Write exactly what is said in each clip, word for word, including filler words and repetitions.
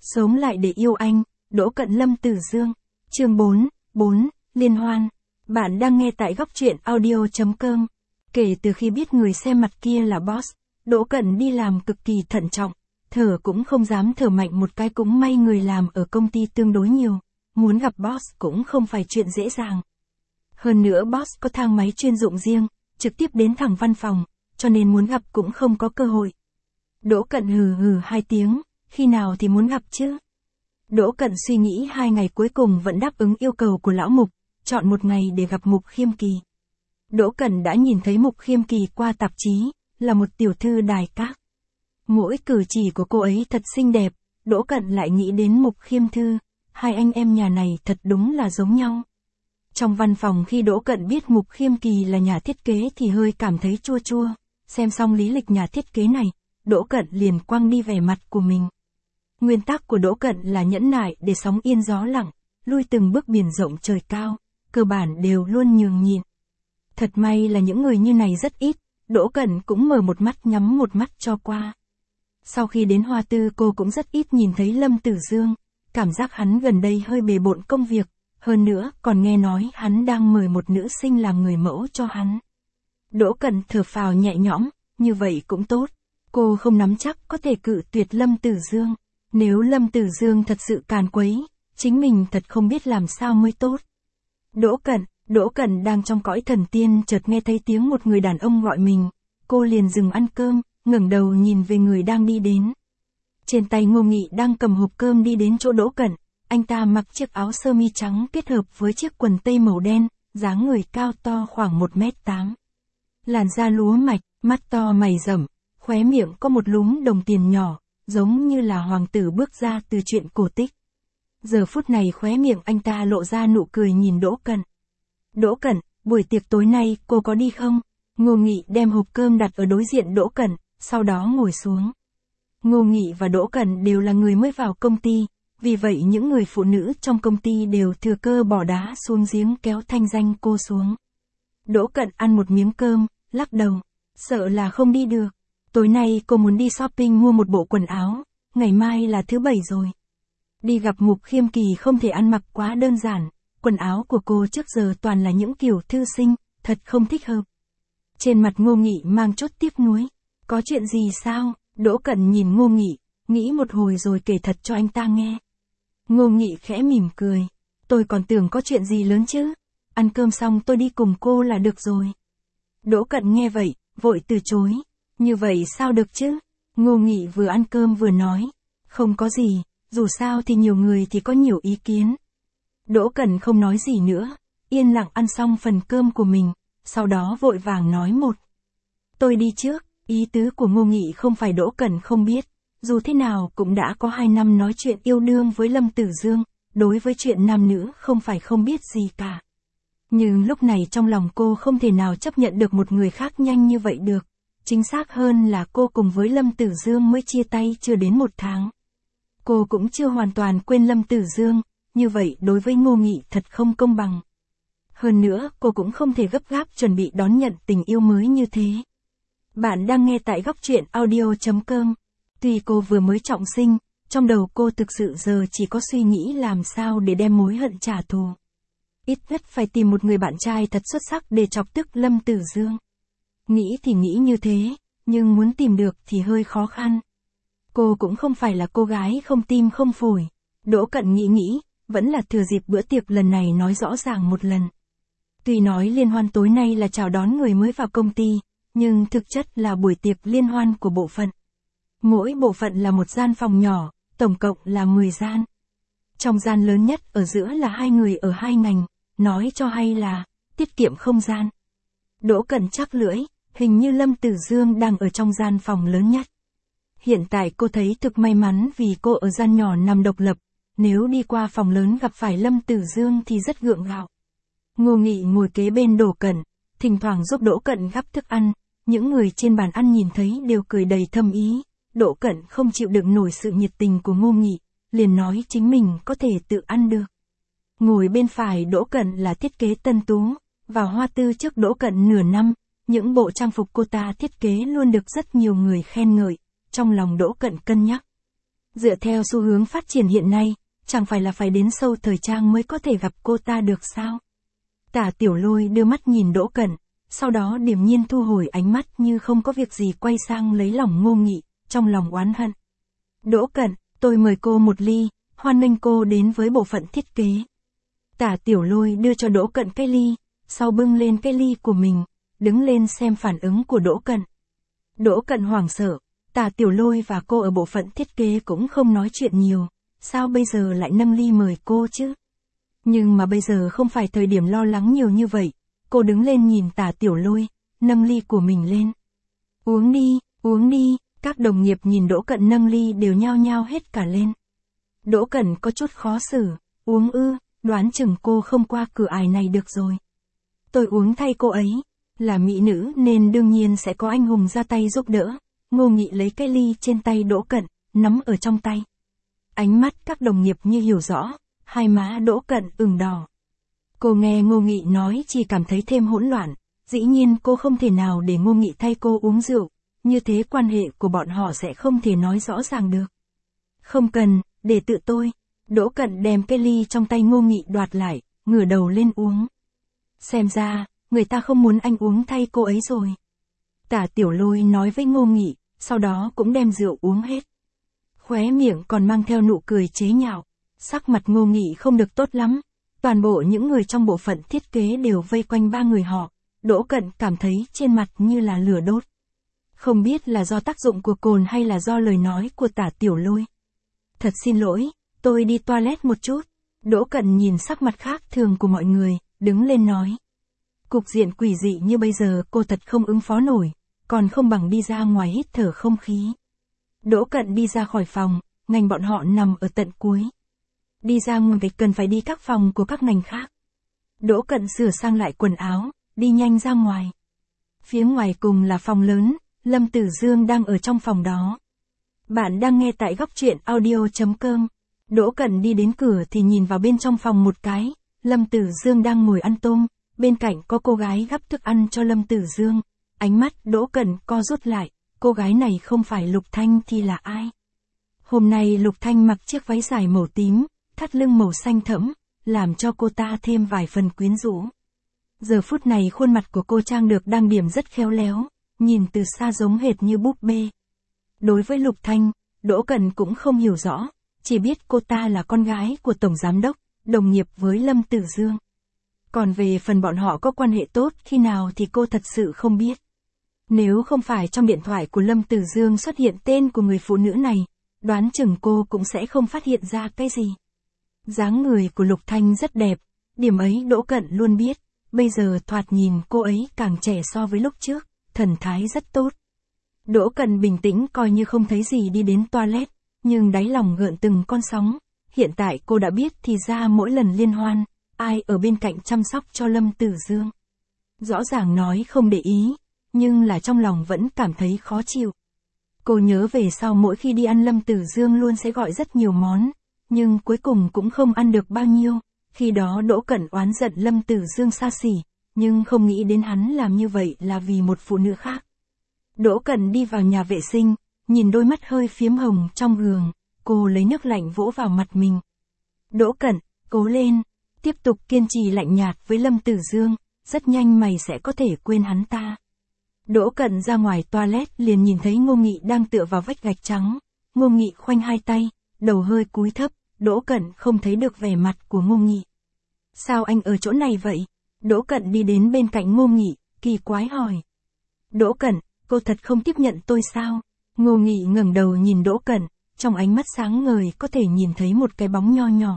Sống lại để yêu anh, Đỗ Cận Lâm Tử Dương. Chương bốn, bốn, Liên hoan. Bạn đang nghe tại góc truyện audio chấm com. Kể từ khi biết người xem mặt kia là boss, Đỗ Cận đi làm cực kỳ thận trọng, thở cũng không dám thở mạnh một cái, cũng may người làm ở công ty tương đối nhiều, muốn gặp boss cũng không phải chuyện dễ dàng. Hơn nữa boss có thang máy chuyên dụng riêng, trực tiếp đến thẳng văn phòng, cho nên muốn gặp cũng không có cơ hội. Đỗ Cận hừ hừ hai tiếng, khi nào thì muốn gặp chứ? Đỗ Cận suy nghĩ hai ngày cuối cùng vẫn đáp ứng yêu cầu của lão Mục, chọn một ngày để gặp Mục Khiêm Kỳ. Đỗ Cận đã nhìn thấy Mục Khiêm Kỳ qua tạp chí, là một tiểu thư đài các. Mỗi cử chỉ của cô ấy thật xinh đẹp, Đỗ Cận lại nghĩ đến Mục Khiêm Thư, hai anh em nhà này thật đúng là giống nhau. Trong văn phòng khi Đỗ Cận biết Mục Khiêm Kỳ là nhà thiết kế thì hơi cảm thấy chua chua, xem xong lý lịch nhà thiết kế này, Đỗ Cận liền quăng đi vẻ mặt của mình. Nguyên tắc của Đỗ Cận là nhẫn nại để sóng yên gió lặng, lui từng bước biển rộng trời cao, cơ bản đều luôn nhường nhịn. Thật may là những người như này rất ít, Đỗ Cận cũng mở một mắt nhắm một mắt cho qua. Sau khi đến Hoa Tư cô cũng rất ít nhìn thấy Lâm Tử Dương, cảm giác hắn gần đây hơi bề bộn công việc, hơn nữa còn nghe nói hắn đang mời một nữ sinh làm người mẫu cho hắn. Đỗ Cận thở phào nhẹ nhõm, như vậy cũng tốt, cô không nắm chắc có thể cự tuyệt Lâm Tử Dương. Nếu Lâm Tử Dương thật sự càn quấy, chính mình thật không biết làm sao mới tốt. Đỗ Cận, Đỗ Cận đang trong cõi thần tiên chợt nghe thấy tiếng một người đàn ông gọi mình, cô liền dừng ăn cơm, ngẩng đầu nhìn về người đang đi đến. Trên tay Ngô Nghị đang cầm hộp cơm đi đến chỗ Đỗ Cận, anh ta mặc chiếc áo sơ mi trắng kết hợp với chiếc quần tây màu đen, dáng người cao to khoảng một mét tám. Làn da lúa mạch, mắt to mày rậm, khóe miệng có một lúm đồng tiền nhỏ, giống như là hoàng tử bước ra từ truyện cổ tích. Giờ phút này khóe miệng anh ta lộ ra nụ cười nhìn Đỗ Cận. Đỗ Cận, buổi tiệc tối nay cô có đi không? Ngô Nghị đem hộp cơm đặt ở đối diện Đỗ Cận, sau đó ngồi xuống. Ngô Nghị và Đỗ Cận đều là người mới vào công ty, vì vậy những người phụ nữ trong công ty đều thừa cơ bỏ đá xuống giếng kéo thanh danh cô xuống. Đỗ Cận ăn một miếng cơm, lắc đầu, sợ là không đi được. Tối nay cô muốn đi shopping mua một bộ quần áo, ngày mai là thứ bảy rồi. Đi gặp Mục Khiêm Kỳ không thể ăn mặc quá đơn giản, quần áo của cô trước giờ toàn là những kiểu thư sinh, thật không thích hợp. Trên mặt Ngô Nghị mang chút tiếc nuối, có chuyện gì sao? Đỗ Cận nhìn Ngô Nghị, nghĩ một hồi rồi kể thật cho anh ta nghe. Ngô Nghị khẽ mỉm cười, tôi còn tưởng có chuyện gì lớn chứ, ăn cơm xong tôi đi cùng cô là được rồi. Đỗ Cận nghe vậy, vội từ chối. Như vậy sao được chứ? Ngô Nghị vừa ăn cơm vừa nói. Không có gì, dù sao thì nhiều người thì có nhiều ý kiến. Đỗ Cận không nói gì nữa, yên lặng ăn xong phần cơm của mình, sau đó vội vàng nói một. Tôi đi trước, ý tứ của Ngô Nghị không phải Đỗ Cận không biết, dù thế nào cũng đã có hai năm nói chuyện yêu đương với Lâm Tử Dương, đối với chuyện nam nữ không phải không biết gì cả. Nhưng lúc này trong lòng cô không thể nào chấp nhận được một người khác nhanh như vậy được. Chính xác hơn là cô cùng với Lâm Tử Dương mới chia tay chưa đến một tháng. Cô cũng chưa hoàn toàn quên Lâm Tử Dương, như vậy đối với Ngô Nghị thật không công bằng. Hơn nữa cô cũng không thể gấp gáp chuẩn bị đón nhận tình yêu mới như thế. Bạn đang nghe tại góc truyện audio chấm com. Tuy cô vừa mới trọng sinh, trong đầu cô thực sự giờ chỉ có suy nghĩ làm sao để đem mối hận trả thù. Ít nhất phải tìm một người bạn trai thật xuất sắc để chọc tức Lâm Tử Dương. Nghĩ thì nghĩ như thế, nhưng muốn tìm được thì hơi khó khăn. Cô cũng không phải là cô gái không tim không phổi. Đỗ Cận nghĩ nghĩ, vẫn là thừa dịp bữa tiệc lần này nói rõ ràng một lần. Tuy nói liên hoan tối nay là chào đón người mới vào công ty, nhưng thực chất là buổi tiệc liên hoan của bộ phận. Mỗi bộ phận là một gian phòng nhỏ, tổng cộng là mười gian. Trong gian lớn nhất ở giữa là hai người ở hai ngành, nói cho hay là tiết kiệm không gian. Đỗ Cận chắc lưỡi, hình như Lâm Tử Dương đang ở trong gian phòng lớn nhất. Hiện tại cô thấy thực may mắn vì cô ở gian nhỏ nằm độc lập, nếu đi qua phòng lớn gặp phải Lâm Tử Dương thì rất gượng gạo. Ngô Nghị ngồi kế bên Đỗ Cận, thỉnh thoảng giúp Đỗ Cận gắp thức ăn, những người trên bàn ăn nhìn thấy đều cười đầy thâm ý. Đỗ Cận không chịu đựng nổi sự nhiệt tình của Ngô Nghị, liền nói chính mình có thể tự ăn được. Ngồi bên phải Đỗ Cận là thiết kế Tân Tú, vào Hoa Tư trước Đỗ Cận nửa năm, những bộ trang phục cô ta thiết kế luôn được rất nhiều người khen ngợi, trong lòng Đỗ Cận cân nhắc. Dựa theo xu hướng phát triển hiện nay, chẳng phải là phải đến sâu thời trang mới có thể gặp cô ta được sao? Tả Tiểu Lôi đưa mắt nhìn Đỗ Cẩn, sau đó điềm nhiên thu hồi ánh mắt như không có việc gì quay sang lấy lòng Ngô Nghị, trong lòng oán hận. Đỗ Cẩn, tôi mời cô một ly, hoan nghênh cô đến với bộ phận thiết kế. Tả Tiểu Lôi đưa cho Đỗ Cẩn cái ly, sau bưng lên cái ly của mình, đứng lên xem phản ứng của Đỗ Cẩn. Đỗ Cẩn hoảng sợ, Tả Tiểu Lôi và cô ở bộ phận thiết kế cũng không nói chuyện nhiều, sao bây giờ lại nâng ly mời cô chứ? Nhưng mà bây giờ không phải thời điểm lo lắng nhiều như vậy, cô đứng lên nhìn Tả Tiểu Lôi, nâng ly của mình lên. Uống đi, uống đi, các đồng nghiệp nhìn Đỗ Cẩn nâng ly đều nhao nhao hết cả lên. Đỗ Cẩn có chút khó xử, uống ư, đoán chừng cô không qua cửa ải này được rồi. Tôi uống thay cô ấy, là mỹ nữ nên đương nhiên sẽ có anh hùng ra tay giúp đỡ. Ngô Nghị lấy cái ly trên tay Đỗ Cẩn, nắm ở trong tay. Ánh mắt các đồng nghiệp như hiểu rõ, hai má Đỗ Cẩn ửng đỏ. Cô nghe Ngô Nghị nói chỉ cảm thấy thêm hỗn loạn, dĩ nhiên cô không thể nào để Ngô Nghị thay cô uống rượu, như thế quan hệ của bọn họ sẽ không thể nói rõ ràng được. Không cần, để tự tôi. Đỗ Cẩn đem cái ly trong tay Ngô Nghị đoạt lại, ngửa đầu lên uống. Xem ra, người ta không muốn anh uống thay cô ấy rồi. Tả Tiểu Lôi nói với Ngô Nghị, sau đó cũng đem rượu uống hết. Khóe miệng còn mang theo nụ cười chế nhạo, sắc mặt Ngô Nghị không được tốt lắm. Toàn bộ những người trong bộ phận thiết kế đều vây quanh ba người họ, Đỗ Cẩn cảm thấy trên mặt như là lửa đốt. Không biết là do tác dụng của cồn hay là do lời nói của Tả Tiểu Lôi. Thật xin lỗi, tôi đi toilet một chút. Đỗ Cẩn nhìn sắc mặt khác thường của mọi người, đứng lên nói. Cục diện quỷ dị như bây giờ cô thật không ứng phó nổi, còn không bằng đi ra ngoài hít thở không khí. Đỗ Cẩn đi ra khỏi phòng, ngành bọn họ nằm ở tận cuối. Đi ra ngoài cần phải đi các phòng của các ngành khác. Đỗ Cẩn sửa sang lại quần áo, đi nhanh ra ngoài. Phía ngoài cùng là phòng lớn, Lâm Tử Dương đang ở trong phòng đó. Bạn đang nghe tại góc truyện audio chấm com. Đỗ Cẩn đi đến cửa thì nhìn vào bên trong phòng một cái, Lâm Tử Dương đang ngồi ăn tôm, bên cạnh có cô gái gắp thức ăn cho Lâm Tử Dương. Ánh mắt Đỗ Cẩn co rút lại, cô gái này không phải Lục Thanh thì là ai? Hôm nay Lục Thanh mặc chiếc váy dài màu tím, thắt lưng màu xanh thẫm, làm cho cô ta thêm vài phần quyến rũ. Giờ phút này khuôn mặt của cô trang được đang điểm rất khéo léo, nhìn từ xa giống hệt như búp bê. Đối với Lục Thanh, Đỗ Cẩn cũng không hiểu rõ, chỉ biết cô ta là con gái của Tổng Giám Đốc, đồng nghiệp với Lâm Tử Dương. Còn về phần bọn họ có quan hệ tốt khi nào thì cô thật sự không biết. Nếu không phải trong điện thoại của Lâm Tử Dương xuất hiện tên của người phụ nữ này, đoán chừng cô cũng sẽ không phát hiện ra cái gì. Dáng người của Lục Thanh rất đẹp, điểm ấy Đỗ Cẩn luôn biết, bây giờ thoạt nhìn cô ấy càng trẻ so với lúc trước, thần thái rất tốt. Đỗ Cẩn bình tĩnh coi như không thấy gì đi đến toilet, nhưng đáy lòng gợn từng con sóng. Hiện tại cô đã biết thì ra mỗi lần liên hoan, ai ở bên cạnh chăm sóc cho Lâm Tử Dương. Rõ ràng nói không để ý, nhưng là trong lòng vẫn cảm thấy khó chịu. Cô nhớ về sau mỗi khi đi ăn Lâm Tử Dương luôn sẽ gọi rất nhiều món, nhưng cuối cùng cũng không ăn được bao nhiêu. Khi đó Đỗ Cẩn oán giận Lâm Tử Dương xa xỉ, nhưng không nghĩ đến hắn làm như vậy là vì một phụ nữ khác. Đỗ Cẩn đi vào nhà vệ sinh, nhìn đôi mắt hơi phiếm hồng trong gương, cô lấy nước lạnh vỗ vào mặt mình. Đỗ Cẩn, cố lên, tiếp tục kiên trì lạnh nhạt với Lâm Tử Dương, rất nhanh mày sẽ có thể quên hắn ta. Đỗ Cẩn ra ngoài toilet liền nhìn thấy Ngô Nghị đang tựa vào vách gạch trắng. Ngô Nghị khoanh hai tay, đầu hơi cúi thấp, Đỗ Cẩn không thấy được vẻ mặt của Ngô Nghị. Sao anh ở chỗ này vậy? Đỗ Cẩn đi đến bên cạnh Ngô Nghị, kỳ quái hỏi. Đỗ Cẩn, cô thật không tiếp nhận tôi sao? Ngô Nghị ngẩng đầu nhìn Đỗ Cẩn, trong ánh mắt sáng ngời có thể nhìn thấy một cái bóng nho nhỏ.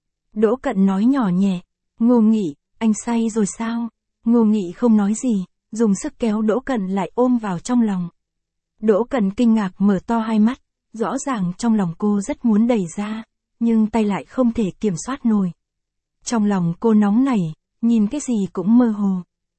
Đỗ Cẩn nói nhỏ nhẹ, Ngô Nghị, anh say rồi sao? Ngô Nghị không nói gì, dùng sức kéo Đỗ Cẩn lại ôm vào trong lòng. Đỗ Cẩn kinh ngạc mở to hai mắt, rõ ràng trong lòng cô rất muốn đẩy ra, nhưng tay lại không thể kiểm soát nổi. Trong lòng cô nóng nảy, nhìn cái gì cũng mơ hồ.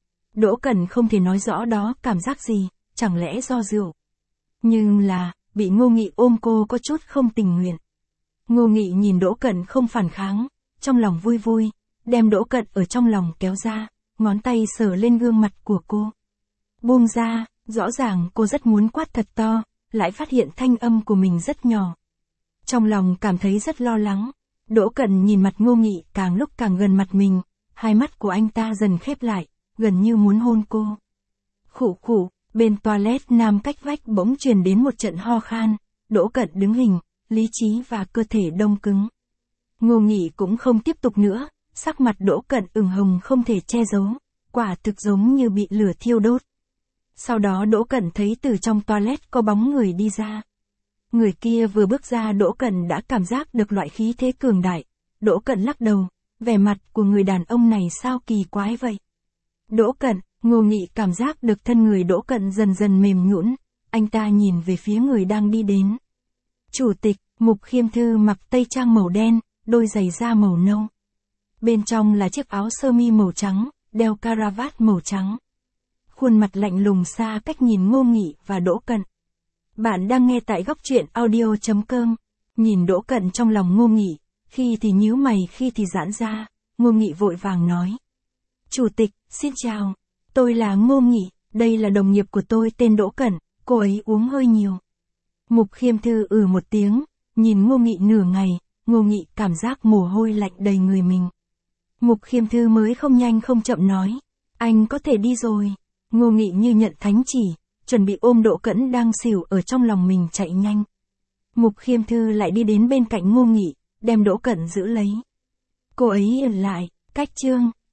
Đỗ Cẩn không thể nói rõ đó cảm giác gì, chẳng lẽ do rượu. Nhưng là, bị Ngô Nghị ôm cô có chút không tình nguyện. Ngô Nghị nhìn Đỗ Cẩn không phản kháng, trong lòng vui vui, đem Đỗ Cẩn ở trong lòng kéo ra, ngón tay sờ lên gương mặt của cô. Buông ra, rõ ràng cô rất muốn quát thật to, lại phát hiện thanh âm của mình rất nhỏ. Trong lòng cảm thấy rất lo lắng, Đỗ Cận nhìn mặt Ngô Nghị càng lúc càng gần mặt mình, hai mắt của anh ta dần khép lại, gần như muốn hôn cô. Khụ khụ, bên toilet nam cách vách bỗng truyền đến một trận ho khan, Đỗ Cận đứng hình, lý trí và cơ thể đông cứng. Ngô Nghị cũng không tiếp tục nữa, sắc mặt Đỗ Cận ửng hồng không thể che giấu, quả thực giống như bị lửa thiêu đốt. Sau đó Đỗ Cận thấy từ trong toilet có bóng người đi ra. Người kia vừa bước ra Đỗ Cận đã cảm giác được loại khí thế cường đại. Đỗ Cận lắc đầu, vẻ mặt của người đàn ông này sao kỳ quái vậy. Đỗ Cận, Ngô Nghị cảm giác được thân người Đỗ Cận dần dần mềm nhũn, anh ta nhìn về phía người đang đi đến. Chủ tịch, Mục Khiêm Thư mặc tây trang màu đen, đôi giày da màu nâu. Bên trong là chiếc áo sơ mi màu trắng, đeo caravat màu trắng. Khuôn mặt lạnh lùng xa cách nhìn Ngô Nghị và Đỗ Cận. Bạn đang nghe tại góc truyện audio chấm com. Nhìn Đỗ Cận trong lòng Ngô Nghị, khi thì nhíu mày khi thì giãn ra, Ngô Nghị vội vàng nói. Chủ tịch, xin chào. Tôi là Ngô Nghị, đây là đồng nghiệp của tôi tên Đỗ Cận, cô ấy uống hơi nhiều. Mục Khiêm Thư ừ một tiếng, nhìn Ngô Nghị nửa ngày, Ngô Nghị cảm giác mồ hôi lạnh đầy người mình. Mục Khiêm Thư mới không nhanh không chậm nói. Anh có thể đi rồi. Ngô Nghị như nhận thánh chỉ, chuẩn bị ôm Đỗ Cận đang xỉu ở trong lòng mình chạy nhanh. Mục Khiêm Thư lại đi đến bên cạnh Ngô Nghị, đem Đỗ Cận giữ lấy. Cô ấy ẩn lại, cách chương,